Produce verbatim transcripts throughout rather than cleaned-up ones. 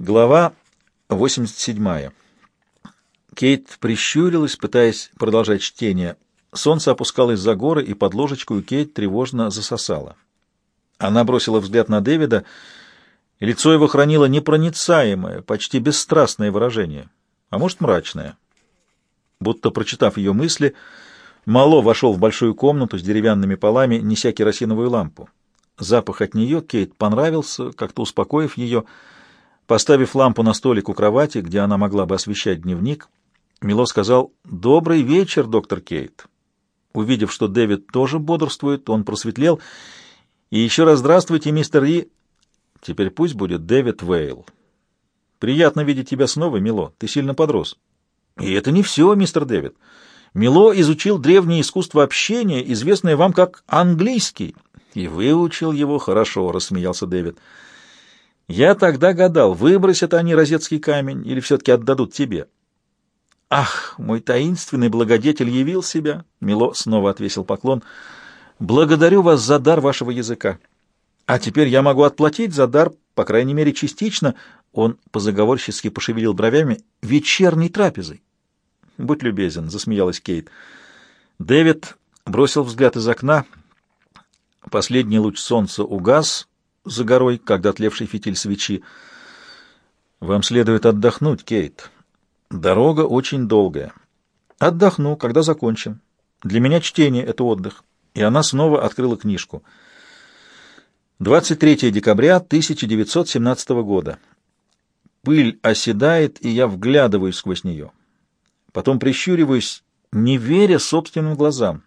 Глава восемьдесят седьмая. Кейт прищурилась, пытаясь продолжать чтение. Солнце опускалось за горы, и под ложечку Кейт тревожно засосала. Она бросила взгляд на Дэвида. Лицо его хранило непроницаемое, почти бесстрастное выражение, а может, мрачное. Будто прочитав ее мысли, Мало вошел в большую комнату с деревянными полами, неся керосиновую лампу. Запах от нее Кейт понравился, как-то успокоив ее. Поставив лампу на столик у кровати, где она могла бы освещать дневник, Мило сказал: «Добрый вечер, доктор Кейт». Увидев, что Дэвид тоже бодрствует, он просветлел. «И еще раз здравствуйте, мистер Ри». «Теперь пусть будет Дэвид Вейл». «Приятно видеть тебя снова, Мило. Ты сильно подрос». «И это не все, мистер Дэвид. Мило изучил древнее искусство общения, известное вам как английский». «И выучил его хорошо», — рассмеялся Дэвид. «Я тогда гадал, выбросят они розетский камень или все-таки отдадут тебе». «Ах, мой таинственный благодетель явил себя!» Мило снова отвесил поклон. «Благодарю вас за дар вашего языка. А теперь я могу отплатить за дар, по крайней мере, частично». Он позаговорщицки пошевелил бровями. «Вечерней трапезой». «Будь любезен», — засмеялась Кейт. Дэвид бросил взгляд из окна. Последний луч солнца угас за горой, когда тлевший фитиль свечи. «Вам следует отдохнуть, Кейт. Дорога очень долгая». «Отдохну, когда закончим. Для меня чтение — это отдых». И она снова открыла книжку. двадцать третьего декабря тысяча девятьсот семнадцатого года. Пыль оседает, и я вглядываюсь сквозь нее. Потом прищуриваюсь, не веря собственным глазам.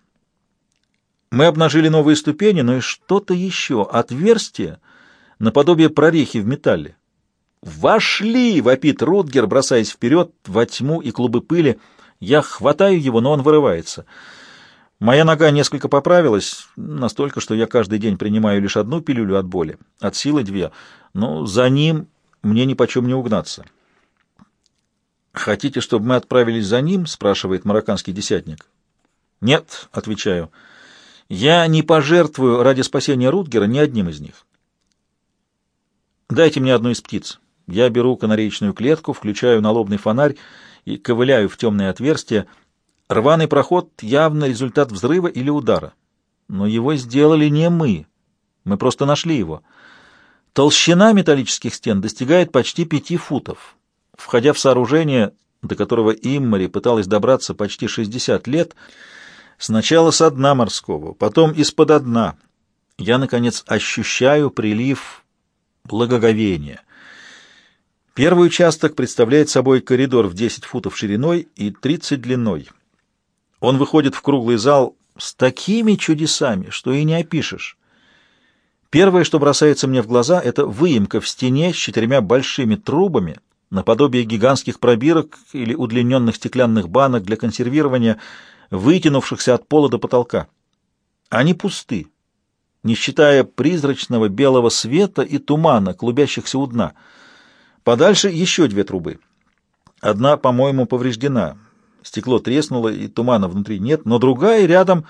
Мы обнажили новые ступени, но и что-то еще, отверстие, наподобие прорехи в металле. «Вошли!» — вопит Рутгер, бросаясь вперед во тьму и клубы пыли. Я хватаю его, но он вырывается. Моя нога несколько поправилась, настолько, что я каждый день принимаю лишь одну пилюлю от боли, от силы две, но за ним мне нипочем не угнаться. «Хотите, чтобы мы отправились за ним?» — спрашивает марокканский десятник. «Нет», — отвечаю, — «я не пожертвую ради спасения Рутгера ни одним из них». «Дайте мне одну из птиц». Я беру канареечную клетку, включаю налобный фонарь и ковыляю в темное отверстие. Рваный проход — явно результат взрыва или удара. Но его сделали не мы. Мы просто нашли его. Толщина металлических стен достигает почти пяти футов. Входя в сооружение, до которого Иммари пыталась добраться почти шестьдесят лет, сначала со дна морского, потом из-под дна, я, наконец, ощущаю прилив благоговения. Первый участок представляет собой коридор в десять футов шириной и тридцать длиной. Он выходит в круглый зал с такими чудесами, что и не опишешь. Первое, что бросается мне в глаза, это выемка в стене с четырьмя большими трубами, наподобие гигантских пробирок или удлиненных стеклянных банок для консервирования, вытянувшихся от пола до потолка. Они пусты, не считая призрачного белого света и тумана, клубящихся у дна. Подальше еще две трубы. Одна, по-моему, повреждена. Стекло треснуло, и тумана внутри нет, но другая рядом.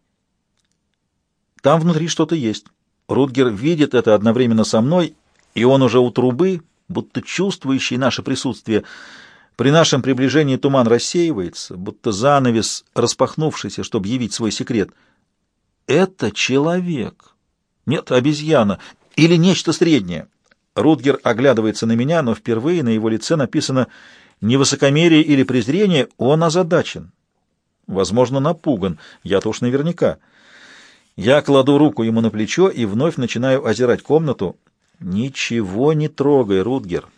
Там внутри что-то есть. Рутгер видит это одновременно со мной, и он уже у трубы, будто чувствующий наше присутствие. При нашем приближении туман рассеивается, будто занавес, распахнувшийся, чтобы явить свой секрет. Это человек. Нет, обезьяна. Или нечто среднее. Рутгер оглядывается на меня, но впервые на его лице написано не высокомерие или презрение, он озадачен. Возможно, напуган. Я-то уж наверняка. Я кладу руку ему на плечо и вновь начинаю озирать комнату. «Ничего не трогай, Рутгер.